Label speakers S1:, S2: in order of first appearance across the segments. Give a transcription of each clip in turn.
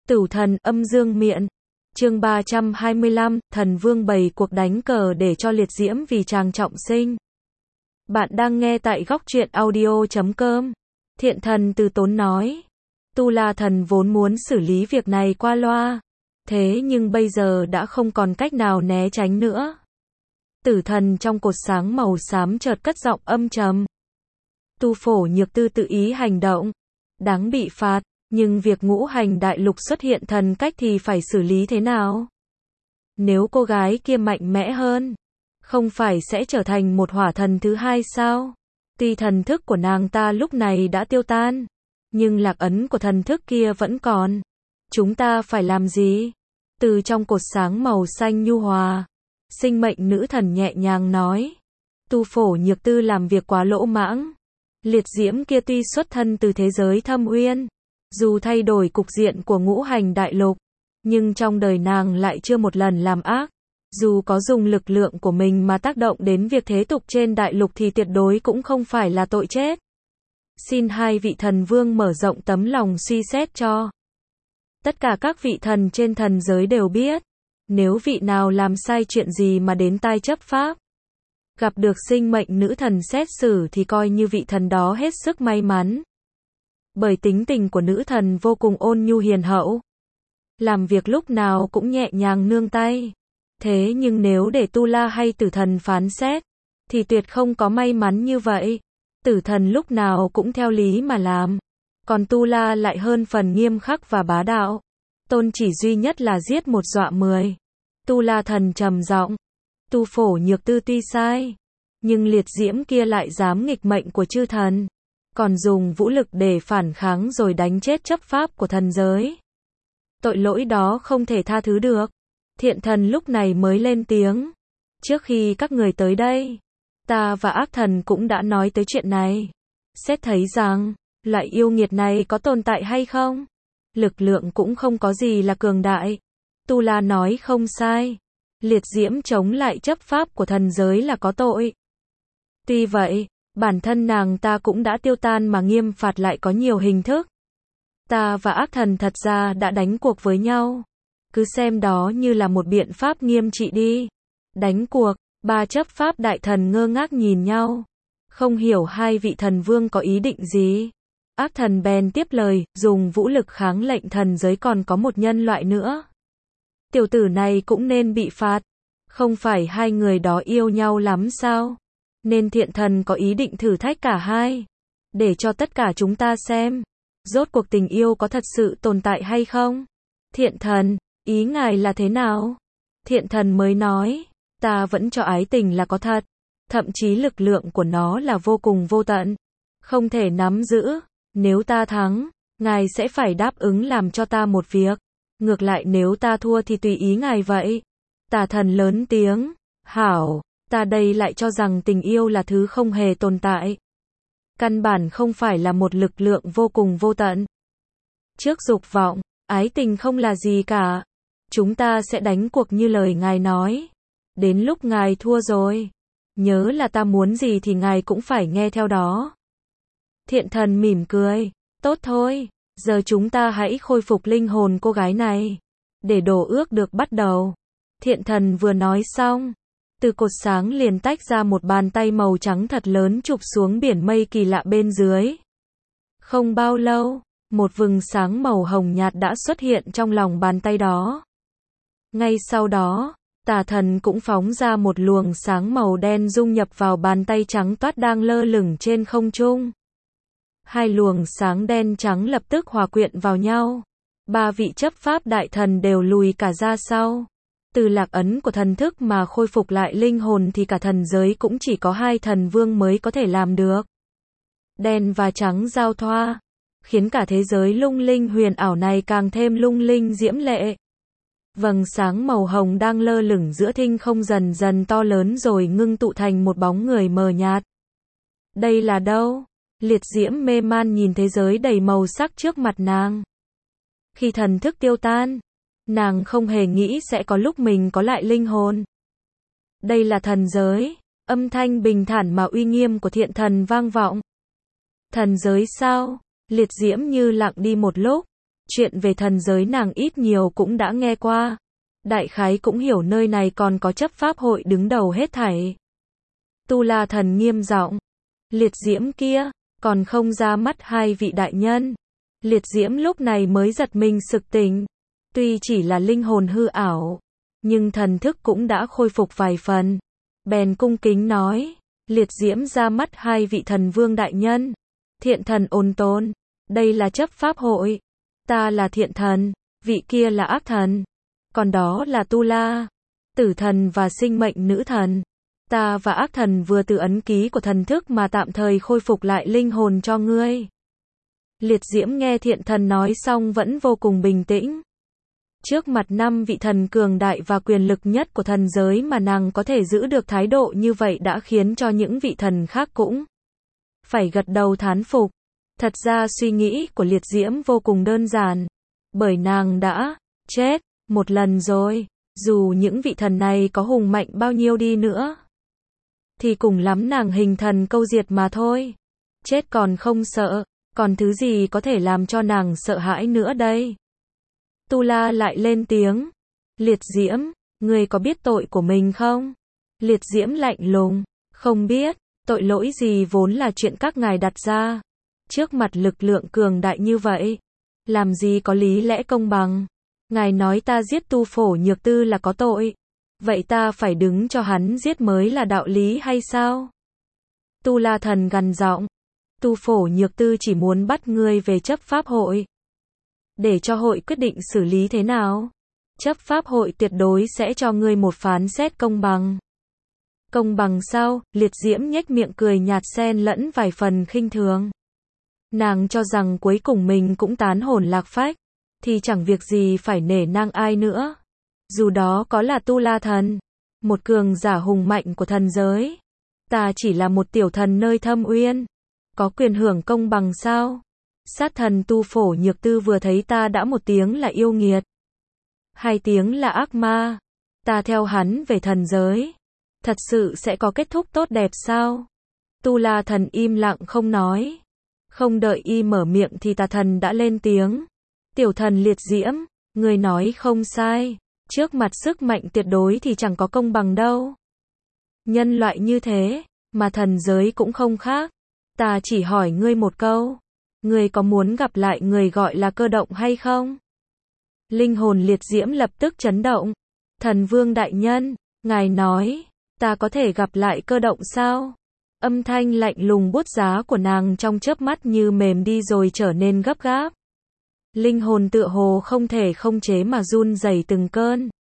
S1: Tửu thần âm dương miện. Chương 325, thần vương bày cuộc đánh cờ để cho liệt diễm vì chàng trọng sinh. Bạn đang nghe tại góc truyện audio.com. Thiện thần từ tốn nói. Tu La thần vốn muốn xử lý việc này qua loa. Thế nhưng bây giờ đã không còn cách nào né tránh nữa. Tử thần trong cột sáng màu xám chợt cất giọng âm trầm. Tu Phổ Nhược Tư tự ý hành động. Đáng bị phạt. Nhưng việc ngũ hành đại lục xuất hiện thần cách thì phải xử lý thế nào? Nếu cô gái kia mạnh mẽ hơn, không phải sẽ trở thành một hỏa thần thứ hai sao? Tuy thần thức của nàng ta lúc này đã tiêu tan, nhưng lạc ấn của thần thức kia vẫn còn. Chúng ta phải làm gì? Từ trong cột sáng màu xanh nhu hòa, sinh mệnh nữ thần nhẹ nhàng nói. Tu Phổ Nhược Tư làm việc quá lỗ mãng. Liệt diễm kia tuy xuất thân từ thế giới thâm uyên, dù thay đổi cục diện của ngũ hành đại lục, nhưng trong đời nàng lại chưa một lần làm ác. Dù có dùng lực lượng của mình mà tác động đến việc thế tục trên đại lục thì tuyệt đối cũng không phải là tội chết. Xin hai vị thần vương mở rộng tấm lòng suy xét cho. Tất cả các vị thần trên thần giới đều biết, nếu vị nào làm sai chuyện gì mà đến tai chấp pháp, gặp được sinh mệnh nữ thần xét xử thì coi như vị thần đó hết sức may mắn. Bởi tính tình của nữ thần vô cùng ôn nhu hiền hậu, làm việc lúc nào cũng nhẹ nhàng nương tay. Thế nhưng nếu để Tu La hay Tử thần phán xét, thì tuyệt không có may mắn như vậy. Tử thần lúc nào cũng theo lý mà làm, còn Tu La lại hơn phần nghiêm khắc và bá đạo. Tôn chỉ duy nhất là giết một dọa 10. Tu La thần trầm giọng. Tu Phổ Nhược Tư tuy sai, nhưng liệt diễm kia lại dám nghịch mệnh của chư thần, còn dùng vũ lực để phản kháng rồi đánh chết chấp pháp của thần giới. Tội lỗi đó không thể tha thứ được. Thiện thần lúc này mới lên tiếng. Trước khi các người tới đây, ta và ác thần cũng đã nói tới chuyện này. Xét thấy rằng, loại yêu nghiệt này có tồn tại hay không? Lực lượng cũng không có gì là cường đại. Tu La nói không sai. Liệt diễm chống lại chấp pháp của thần giới là có tội. Tuy vậy, bản thân nàng ta cũng đã tiêu tan mà nghiêm phạt lại có nhiều hình thức. Ta và ác thần thật ra đã đánh cuộc với nhau. Cứ xem đó như là một biện pháp nghiêm trị đi. Đánh cuộc, ba chấp pháp đại thần ngơ ngác nhìn nhau. Không hiểu hai vị thần vương có ý định gì. Ác thần bèn tiếp lời, dùng vũ lực kháng lệnh thần giới còn có một nhân loại nữa. Tiểu tử này cũng nên bị phạt. Không phải hai người đó yêu nhau lắm sao? Nên thiện thần có ý định thử thách cả hai. Để cho tất cả chúng ta xem. Rốt cuộc tình yêu có thật sự tồn tại hay không? Thiện thần, ý ngài là thế nào? Thiện thần mới nói. Ta vẫn cho ái tình là có thật. Thậm chí lực lượng của nó là vô cùng vô tận. Không thể nắm giữ. Nếu ta thắng, ngài sẽ phải đáp ứng làm cho ta một việc. Ngược lại nếu ta thua thì tùy ý ngài vậy. Tà thần lớn tiếng. Hảo, ta đây lại cho rằng tình yêu là thứ không hề tồn tại. Căn bản không phải là một lực lượng vô cùng vô tận. Trước dục vọng, ái tình không là gì cả. Chúng ta sẽ đánh cuộc như lời ngài nói. Đến lúc ngài thua rồi, nhớ là ta muốn gì thì ngài cũng phải nghe theo đó. Thiện thần mỉm cười. Tốt thôi, giờ chúng ta hãy khôi phục linh hồn cô gái này, để đổ ước được bắt đầu. Thiện thần vừa nói xong, từ cột sáng liền tách ra một bàn tay màu trắng thật lớn chụp xuống biển mây kỳ lạ bên dưới. Không bao lâu, một vầng sáng màu hồng nhạt đã xuất hiện trong lòng bàn tay đó. Ngay sau đó, tà thần cũng phóng ra một luồng sáng màu đen dung nhập vào bàn tay trắng toát đang lơ lửng trên không trung. Hai luồng sáng đen trắng lập tức hòa quyện vào nhau. Ba vị chấp pháp đại thần đều lùi cả ra sau. Từ lạc ấn của thần thức mà khôi phục lại linh hồn thì cả thần giới cũng chỉ có hai thần vương mới có thể làm được. Đen và trắng giao thoa, khiến cả thế giới lung linh huyền ảo này càng thêm lung linh diễm lệ. Vầng sáng màu hồng đang lơ lửng giữa thinh không dần dần to lớn rồi ngưng tụ thành một bóng người mờ nhạt. Đây là đâu? Liệt diễm mê man nhìn thế giới đầy màu sắc trước mặt nàng. Khi thần thức tiêu tan, nàng không hề nghĩ sẽ có lúc mình có lại linh hồn. Đây là thần giới. Âm thanh bình thản mà uy nghiêm của thiện thần vang vọng. Thần giới sao? Liệt diễm như lặng đi một lúc, Chuyện về thần giới nàng ít nhiều cũng đã nghe qua. Đại khái cũng hiểu nơi này còn có chấp pháp hội đứng đầu hết thảy. Tu La Thần nghiêm giọng. Liệt diễm kia, còn không ra mắt hai vị đại nhân. Liệt diễm lúc này mới giật mình sực tỉnh. Tuy chỉ là linh hồn hư ảo, nhưng thần thức cũng đã khôi phục vài phần. Bèn cung kính nói, liệt diễm ra mắt hai vị thần vương đại nhân. Thiện thần ôn tồn, đây là chấp pháp hội. Ta là thiện thần, vị kia là ác thần. Còn đó là Tu La, tử thần và sinh mệnh nữ thần. Ta và ác thần vừa từ ấn ký của thần thức mà tạm thời khôi phục lại linh hồn cho ngươi. Liệt diễm nghe thiện thần nói xong vẫn vô cùng bình tĩnh. Trước mặt 5 vị thần cường đại và quyền lực nhất của thần giới mà nàng có thể giữ được thái độ như vậy đã khiến cho những vị thần khác cũng phải gật đầu thán phục. Thật ra suy nghĩ của liệt diễm vô cùng đơn giản. Bởi nàng đã chết một lần rồi. Dù những vị thần này có hùng mạnh bao nhiêu đi nữa, thì cùng lắm nàng hình thần câu diệt mà thôi. Chết còn không sợ, còn thứ gì có thể làm cho nàng sợ hãi nữa đây? Tu La lại lên tiếng. Liệt diễm, ngươi có biết tội của mình không? Liệt diễm lạnh lùng. Không biết, tội lỗi gì vốn là chuyện các ngài đặt ra. Trước mặt lực lượng cường đại như vậy, làm gì có lý lẽ công bằng? Ngài nói ta giết Tu Phổ Nhược Tư là có tội. Vậy ta phải đứng cho hắn giết mới là đạo lý hay sao? Tu La Thần gằn giọng. Tu Phổ Nhược Tư chỉ muốn bắt ngươi về chấp pháp hội, để cho hội quyết định xử lý thế nào. Chấp pháp hội tuyệt đối sẽ cho ngươi một phán xét công bằng. Công bằng sao? Liệt diễm nhếch miệng cười nhạt xen lẫn vài phần khinh thường. Nàng cho rằng cuối cùng mình cũng tán hồn lạc phách, thì chẳng việc gì phải nể nang ai nữa. Dù đó có là Tu La Thần, một cường giả hùng mạnh của thần giới. Ta chỉ là một tiểu thần nơi thâm uyên, có quyền hưởng công bằng sao? Sát thần Tu Phổ Nhược Tư vừa thấy ta đã một tiếng là yêu nghiệt, 2 tiếng là ác ma. Ta theo hắn về thần giới, thật sự sẽ có kết thúc tốt đẹp sao? Tu La Thần im lặng không nói. Không đợi y mở miệng thì tà thần đã lên tiếng. Tiểu thần liệt diễm, người nói không sai. Trước mặt sức mạnh tuyệt đối thì chẳng có công bằng đâu. Nhân loại như thế, mà thần giới cũng không khác. Ta chỉ hỏi ngươi một câu. Ngươi có muốn gặp lại người gọi là Cơ Động hay không? Linh hồn liệt diễm lập tức chấn động. Thần vương đại nhân, ngài nói, ta có thể gặp lại Cơ Động sao? Âm thanh lạnh lùng buốt giá của nàng trong chớp mắt như mềm đi rồi trở nên gấp gáp. Linh hồn tựa hồ không thể không chế mà run rẩy từng cơn.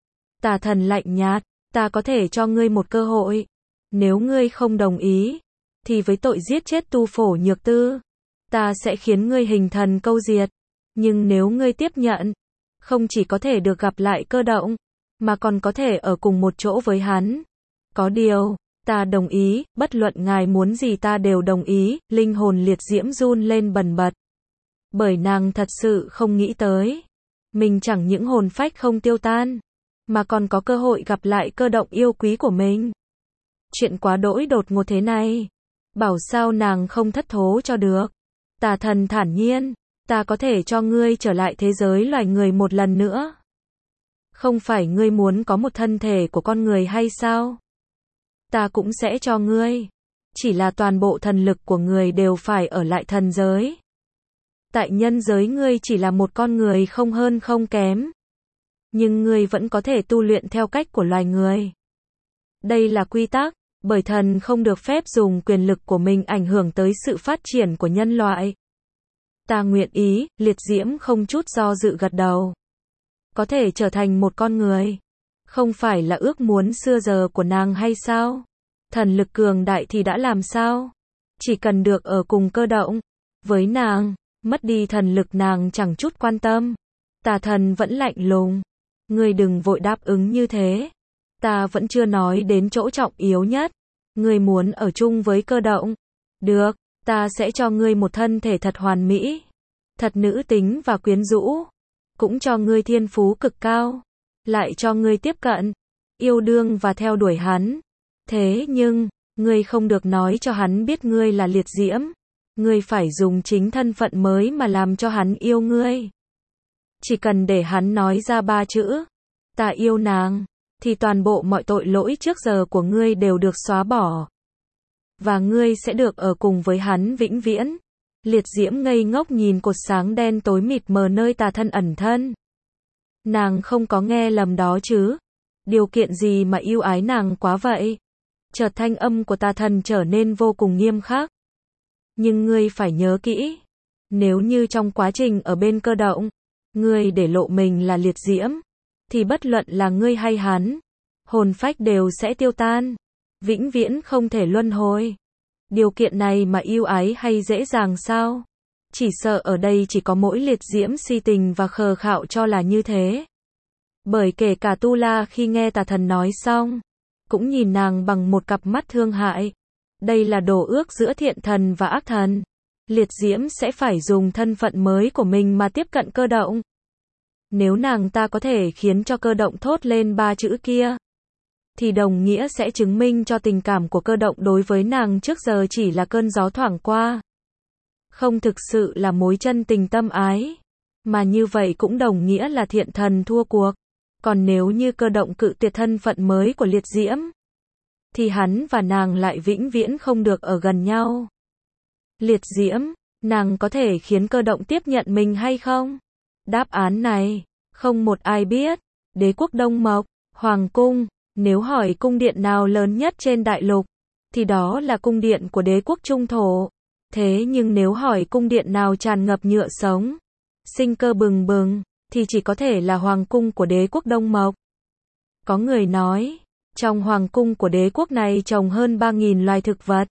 S1: Tà thần lạnh nhạt, ta có thể cho ngươi một cơ hội. Nếu ngươi không đồng ý, thì với tội giết chết Tu Phổ Nhược Tư, ta sẽ khiến ngươi hình thần câu diệt. Nhưng nếu ngươi tiếp nhận, không chỉ có thể được gặp lại Cơ Động, mà còn có thể ở cùng một chỗ với hắn. Có điều, ta đồng ý, bất luận ngài muốn gì ta đều đồng ý. Linh hồn liệt diễm run lên bần bật. Bởi nàng thật sự không nghĩ tới, mình chẳng những hồn phách không tiêu tan, mà còn có cơ hội gặp lại Cơ Động yêu quý của mình. Chuyện quá đỗi đột ngột thế này, bảo sao nàng không thất thố cho được. Tà thần thản nhiên, ta có thể cho ngươi trở lại thế giới loài người một lần nữa. Không phải ngươi muốn có một thân thể của con người hay sao? Ta cũng sẽ cho ngươi. Chỉ là toàn bộ thần lực của người đều phải ở lại thần giới. Tại nhân giới ngươi chỉ là một con người không hơn không kém. Nhưng ngươi vẫn có thể tu luyện theo cách của loài người. Đây là quy tắc, bởi thần không được phép dùng quyền lực của mình ảnh hưởng tới sự phát triển của nhân loại. Ta nguyện ý, liệt diễm không chút do dự gật đầu. Có thể trở thành một con người, không phải là ước muốn xưa giờ của nàng hay sao? Thần lực cường đại thì đã làm sao? Chỉ cần được ở cùng Cơ Động. Với nàng, mất đi thần lực nàng chẳng chút quan tâm. Tà thần vẫn lạnh lùng. Ngươi đừng vội đáp ứng như thế. Ta vẫn chưa nói đến chỗ trọng yếu nhất. Ngươi muốn ở chung với Cơ Động. Được, ta sẽ cho ngươi một thân thể thật hoàn mỹ, thật nữ tính và quyến rũ. Cũng cho ngươi thiên phú cực cao. Lại cho ngươi tiếp cận, yêu đương và theo đuổi hắn. Thế nhưng, ngươi không được nói cho hắn biết ngươi là liệt diễm. Ngươi phải dùng chính thân phận mới mà làm cho hắn yêu ngươi. Chỉ cần để hắn nói ra 3 chữ, ta yêu nàng, thì toàn bộ mọi tội lỗi trước giờ của ngươi đều được xóa bỏ. Và ngươi sẽ được ở cùng với hắn vĩnh viễn. Liệt diễm ngây ngốc nhìn cột sáng đen tối mịt mờ nơi tà thân ẩn thân. Nàng không có nghe lầm đó chứ. Điều kiện gì mà yêu ái nàng quá vậy? Chợt thanh âm của tà thần trở nên vô cùng nghiêm khắc. Nhưng ngươi phải nhớ kỹ. Nếu như trong quá trình ở bên cơ động, ngươi để lộ mình là liệt diễm, thì bất luận là ngươi hay hắn, hồn phách đều sẽ tiêu tan. Vĩnh viễn không thể luân hồi. Điều kiện này mà yêu ái hay dễ dàng sao? Chỉ sợ ở đây chỉ có mỗi liệt diễm si tình và khờ khạo cho là như thế. Bởi kể cả Tu La khi nghe tà thần nói xong, cũng nhìn nàng bằng một cặp mắt thương hại. Đây là đổ ước giữa thiện thần và ác thần. Liệt diễm sẽ phải dùng thân phận mới của mình mà tiếp cận cơ động. Nếu nàng ta có thể khiến cho cơ động thốt lên 3 chữ kia, thì đồng nghĩa sẽ chứng minh cho tình cảm của cơ động đối với nàng trước giờ chỉ là cơn gió thoảng qua. Không thực sự là mối chân tình tâm ái. Mà như vậy cũng đồng nghĩa là thiện thần thua cuộc. Còn nếu như cơ động cự tuyệt thân phận mới của liệt diễm, thì hắn và nàng lại vĩnh viễn không được ở gần nhau. Liệt diễm, nàng có thể khiến cơ động tiếp nhận mình hay không? Đáp án này, không một ai biết. Đế quốc Đông Mộc, Hoàng cung. Nếu hỏi cung điện nào lớn nhất trên đại lục, thì đó là cung điện của đế quốc Trung Thổ. Thế nhưng nếu hỏi cung điện nào tràn ngập nhựa sống, sinh cơ bừng bừng, thì chỉ có thể là hoàng cung của đế quốc Đông Mộc. Có người nói, trong hoàng cung của đế quốc này trồng hơn 3.000 loài thực vật.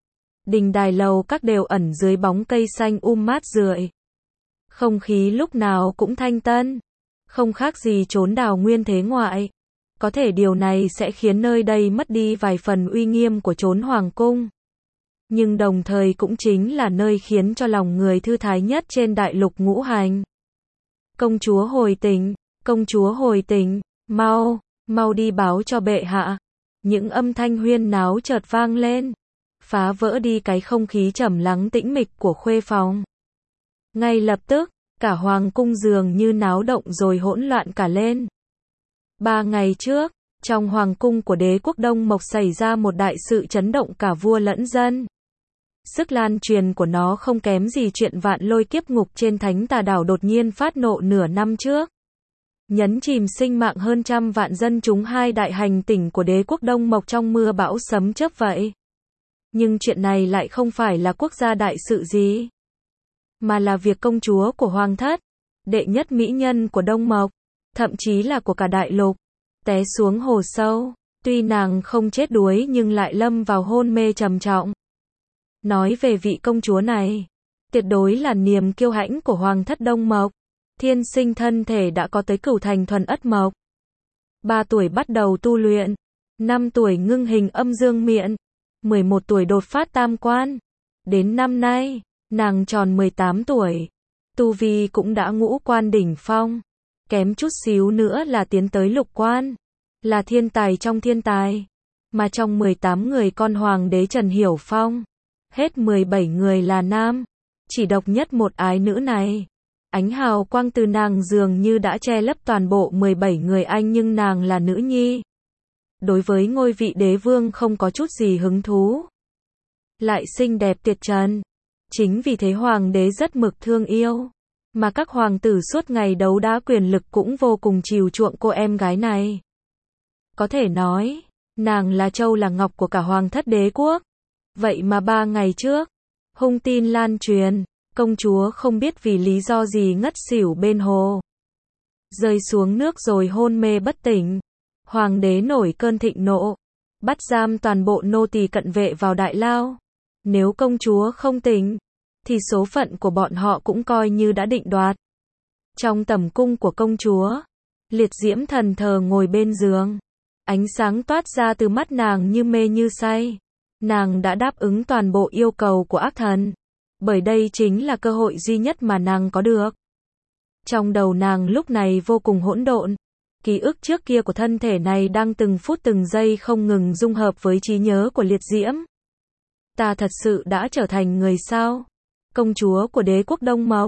S1: Đình đài lầu các đều ẩn dưới bóng cây xanh mát rượi. Không khí lúc nào cũng thanh tân, không khác gì chốn đào nguyên thế ngoại. Có thể điều này sẽ khiến nơi đây mất đi vài phần uy nghiêm của chốn hoàng cung. Nhưng đồng thời cũng chính là nơi khiến cho lòng người thư thái nhất trên đại lục ngũ hành. Công chúa hồi tỉnh, công chúa hồi tỉnh, mau, mau đi báo cho bệ hạ. Những âm thanh huyên náo chợt vang lên, phá vỡ đi cái không khí trầm lắng tĩnh mịch của khuê phòng. Ngay lập tức, cả hoàng cung dường như náo động rồi hỗn loạn cả lên. 3 ngày trước, trong hoàng cung của đế quốc Đông Mộc xảy ra một đại sự chấn động cả vua lẫn dân. Sức lan truyền của nó không kém gì chuyện vạn lôi kiếp ngục trên thánh tà đảo đột nhiên phát nộ nửa năm trước. Nhấn chìm sinh mạng hơn trăm vạn dân chúng hai đại hành tỉnh của đế quốc Đông Mộc trong mưa bão sấm chớp vậy. Nhưng chuyện này lại không phải là quốc gia đại sự gì, mà là việc công chúa của hoàng thất, đệ nhất mỹ nhân của Đông Mộc, thậm chí là của cả đại lục, té xuống hồ sâu. Tuy nàng không chết đuối nhưng lại lâm vào hôn mê trầm trọng. Nói về vị công chúa này, tuyệt đối là niềm kiêu hãnh của hoàng thất Đông Mộc. Thiên sinh thân thể đã có tới cửu thành thuần ất mộc. 3 tuổi bắt đầu tu luyện, 5 tuổi ngưng hình âm dương miện, 11 tuổi đột phát tam quan. Đến năm nay, nàng tròn 18 tuổi, tu vi cũng đã ngũ quan đỉnh phong. Kém chút xíu nữa là tiến tới lục quan, là thiên tài trong thiên tài. Mà trong 18 người con hoàng đế Trần Hiểu Phong, hết 17 người là nam, chỉ độc nhất một ái nữ này. Ánh hào quang từ nàng dường như đã che lấp toàn bộ 17 người anh, nhưng nàng là nữ nhi. Đối với ngôi vị đế vương không có chút gì hứng thú. Lại xinh đẹp tuyệt trần. Chính vì thế hoàng đế rất mực thương yêu. Mà các hoàng tử suốt ngày đấu đá quyền lực cũng vô cùng chiều chuộng cô em gái này. Có thể nói, nàng là châu là ngọc của cả hoàng thất đế quốc. Vậy mà 3 ngày trước, hung tin lan truyền, công chúa không biết vì lý do gì ngất xỉu bên hồ. Rơi xuống nước rồi hôn mê bất tỉnh. Hoàng đế nổi cơn thịnh nộ, bắt giam toàn bộ nô tỳ cận vệ vào đại lao. Nếu công chúa không tỉnh, thì số phận của bọn họ cũng coi như đã định đoạt. Trong tẩm cung của công chúa, liệt diễm thần thờ ngồi bên giường. Ánh sáng toát ra từ mắt nàng như mê như say. Nàng đã đáp ứng toàn bộ yêu cầu của ác thần. Bởi đây chính là cơ hội duy nhất mà nàng có được. Trong đầu nàng lúc này vô cùng hỗn độn. Ký ức trước kia của thân thể này đang từng phút từng giây không ngừng dung hợp với trí nhớ của liệt diễm. Ta thật sự đã trở thành người sao? Công chúa của đế quốc Đông Mộc.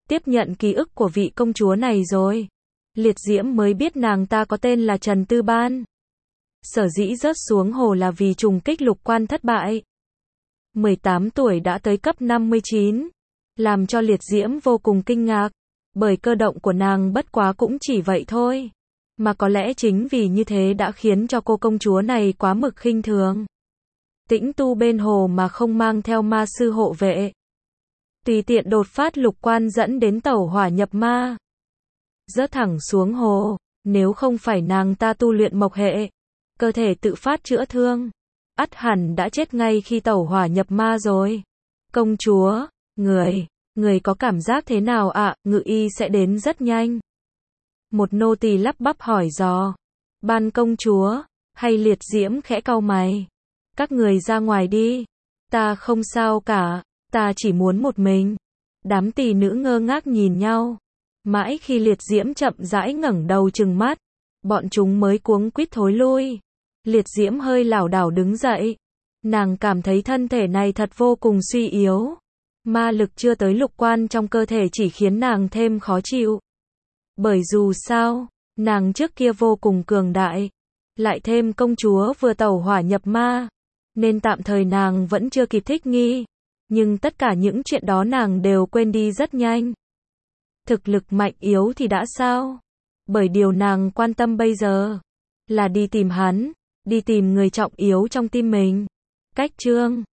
S1: tiếp nhận ký ức của vị công chúa này rồi. Liệt diễm mới biết nàng ta có tên là Trần Tư Ban. Sở dĩ rớt xuống hồ là vì trùng kích lục quan thất bại. 18 tuổi đã tới cấp 59. Làm cho liệt diễm vô cùng kinh ngạc. Bởi cơ động của nàng bất quá cũng chỉ vậy thôi. Mà có lẽ chính vì như thế đã khiến cho cô công chúa này quá mực khinh thường. Tĩnh tu bên hồ mà không mang theo ma sư hộ vệ. Tùy tiện đột phát lục quan dẫn đến tẩu hỏa nhập ma. Rớt thẳng xuống hồ, nếu không phải nàng ta tu luyện mộc hệ, cơ thể tự phát chữa thương, ắt hẳn đã chết ngay khi tẩu hỏa nhập ma rồi. Công chúa, người có cảm giác thế nào ạ? Ngự y sẽ đến rất nhanh. Một nô tỳ lắp bắp hỏi dò. Ban công chúa, hay liệt diễm khẽ cau mày. Các người ra ngoài đi. Ta không sao cả, ta chỉ muốn một mình. Đám tỳ nữ ngơ ngác nhìn nhau. Mãi khi liệt diễm chậm rãi ngẩng đầu trừng mắt, bọn chúng mới cuống quýt thối lui. Liệt diễm hơi lảo đảo đứng dậy. Nàng cảm thấy thân thể này thật vô cùng suy yếu. Ma lực chưa tới lục quan trong cơ thể chỉ khiến nàng thêm khó chịu. Bởi dù sao, nàng trước kia vô cùng cường đại. Lại thêm công chúa vừa tẩu hỏa nhập ma. Nên tạm thời nàng vẫn chưa kịp thích nghi. Nhưng tất cả những chuyện đó nàng đều quên đi rất nhanh. Thực lực mạnh yếu thì đã sao? Bởi điều nàng quan tâm bây giờ là đi tìm hắn, đi tìm người trọng yếu trong tim mình. Cách chương